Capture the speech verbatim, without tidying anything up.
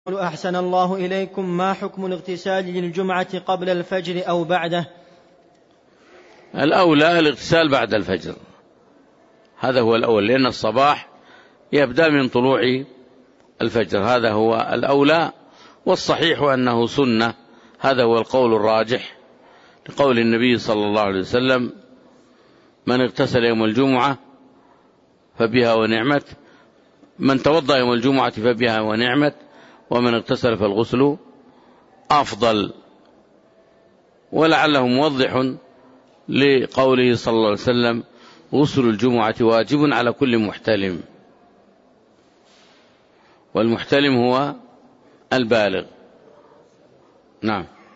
أحسن الله إليكم، ما حكم الاغتسال للجمعة قبل الفجر أو بعده؟ الأولى الاغتسال بعد الفجر، هذا هو الأول، لأن الصباح يبدأ من طلوع الفجر، هذا هو الأولى. والصحيح أنه سنة، هذا هو القول الراجح لقول النبي صلى الله عليه وسلم: من اغتسل يوم الجمعة فبها ونعمت، من توضأ يوم الجمعة فبها ونعمت، ومن اغتسل فالغسل أفضل. ولعله موضح لقوله صلى الله عليه وسلم: غسل الجمعة واجب على كل محتلم، والمحتلم هو البالغ. نعم.